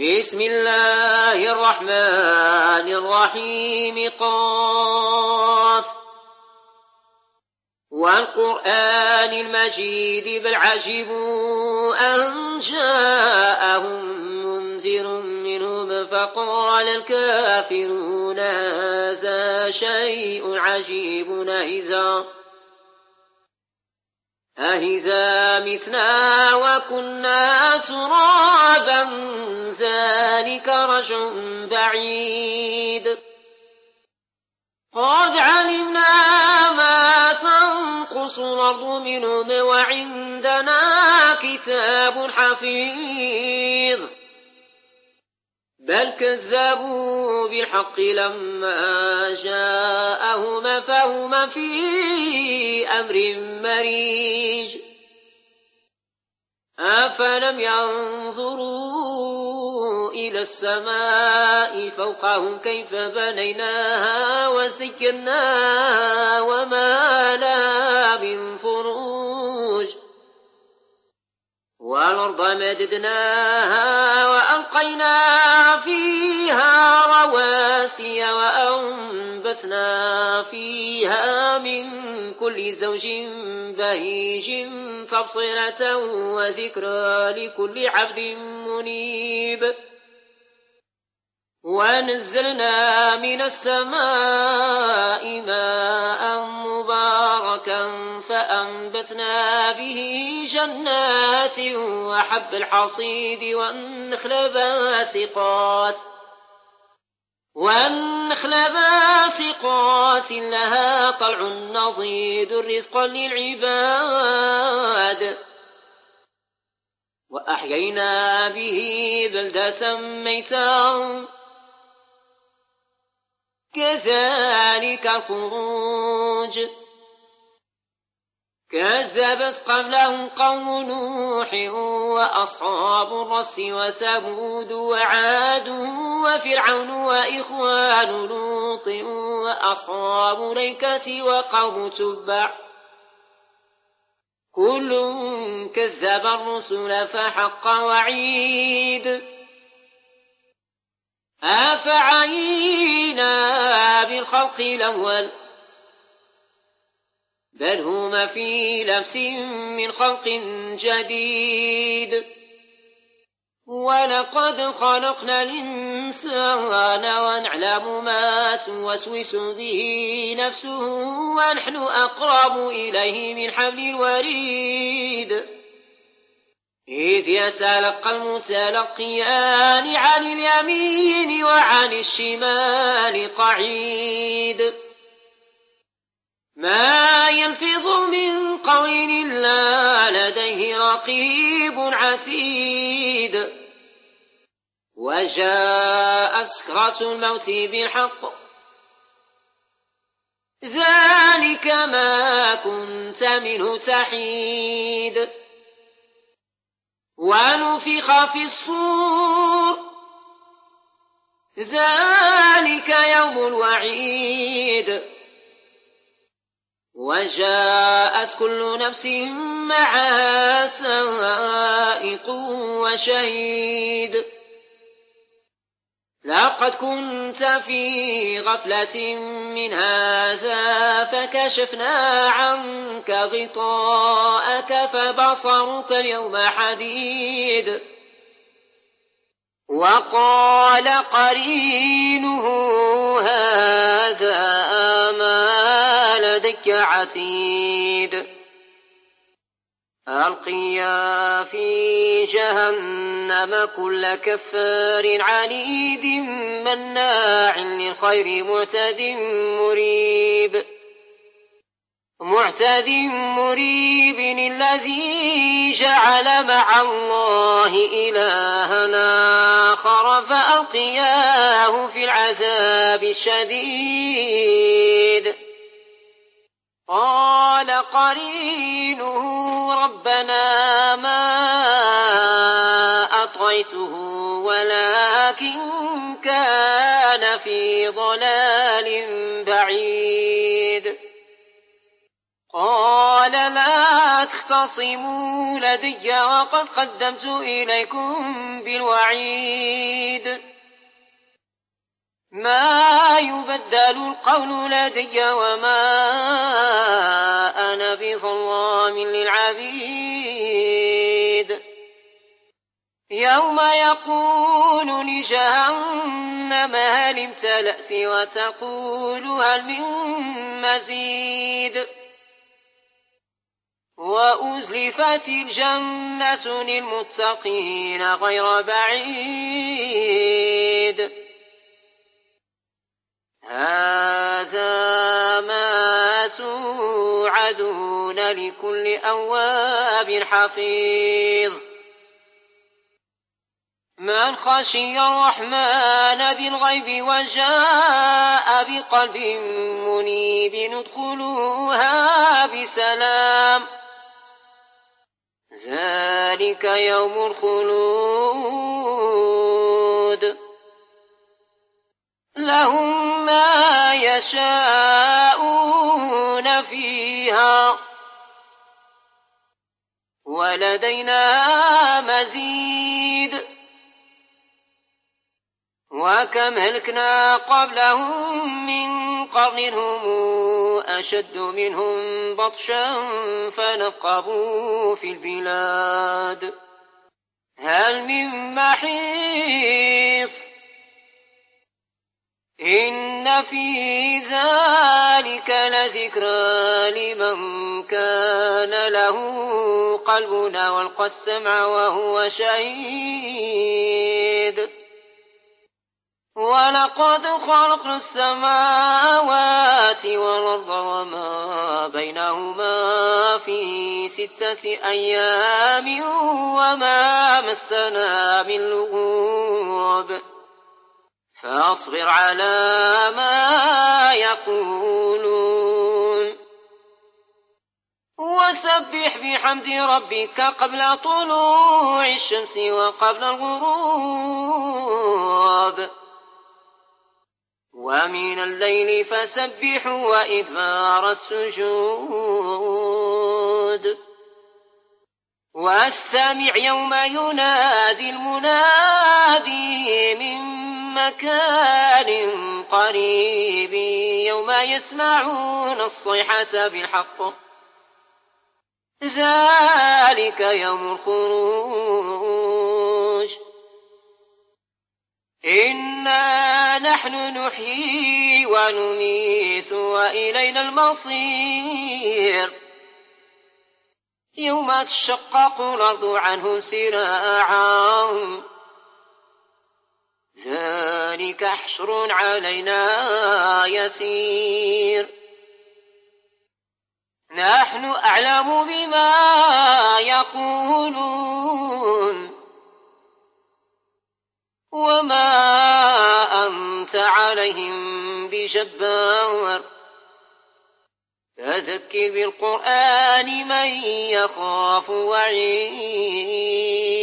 بسم الله الرحمن الرحيم قاف والقرآن المجيد بل عجبوا أن جاءهم منذر منهم فقال الكافرون هذا شيء عجيب أهذا متنا وكنا ترابا ذلك رجع بعيد قد علمنا ما تنقص الأرض منهم وعندنا كتاب حفيظ بل كذبوا بالحق لما جاءهم فهم في أمر مريج أفلم ينظروا إلى السماء فوقهم كيف بنيناها وزيناها وما لها من فروج والأرض مددناها وألقينا فيها رواسي وأنبتنا فيها من كل زوج بهيج تبصرة وذكرى لكل عبد منيب ونزلنا من السماء ماء مباركا فأنبتنا به جنات وحب الحصيد والنخل باسقات لها طلع نضيد رزقا للعباد وأحيينا به بلدة ميتا كذلك الخروج كذبت قبلهم قوم نوح وأصحاب الرس وثمود وعاد وفرعون وإخوان لوط وأصحاب الأيكة وقوم تبع كل كذب الرسل فحق وعيد أفعينا بالخلق الأول بل هم في لبس من خلق جديد ولقد خلقنا الإنسان ونعلم ما توسوس به نفسه ونحن أقرب إليه من حبل الوريد إذ يتلقى المتلقيان عن اليمين وعن الشمال قعيد ما يلفظ من قول إلا لديه رقيب عتيد وجاءت سكرة الموت بالحق ذلك ما كنت منه تحيد ونفخ في الصور ذلك يوم الوعيد وجاءت كل نفس معها سائق وشهيد لقد كنت في غفلة من هذا فكشفنا عنك غطاءك فبصرك اليوم حديد وقال قرينه هذا ما لديك عتيد ألقيا في جهنم كل كفار عنيد مناع للخير معتد مريب الذي جعل مع الله إلها آخر فألقياه في العذاب الشديد قال قرينه ربنا ما أطغيته ولكن كان في ضلال بعيد قال لا تختصموا لدي وقد قدمت إليكم بالوعيد ما يبدل القول لدي وما أنا بظلام للعبيد يوم يقول لجهنم هل امتلأت وتقول هل من مزيد وأزلفت الجنة للمتقين غير بعيد هذا ما توعدون لكل أواب حفيظ من خشي الرحمن بالغيب وجاء بقلب منيب ادخلوها بسلام ذلك يوم الخلود لهم ما يشاءون فيها ولدينا مزيد وكم هلكنا قبلهم من قرن هم أشد منهم بطشا فنقبوا في البلاد هل من محيص إن في ذلك لذكرى لمن كان له قلب والقى السمع وهو شهيد ولقد خلقنا السماوات والأرض وما بينهما في 6 أيام وما مسنا من لغوب فاصبر على ما يقولون وسبح بحمد ربك قبل طلوع الشمس وقبل الغروب ومن الليل فسبح وإدبار السجود واستمع يوم ينادي المنادي من مكان قريب يوم يسمعون الصيحة بالحق ذلك يوم الخروج إنا نحن نحيي ونميت وإلينا المصير يوم تشقق الأرض عنهم سراعا ذلك حشر علينا يسير نحن أعلم بما يقولون وما أنت عليهم بجبار فذكر بالقرآن من يخاف وعيد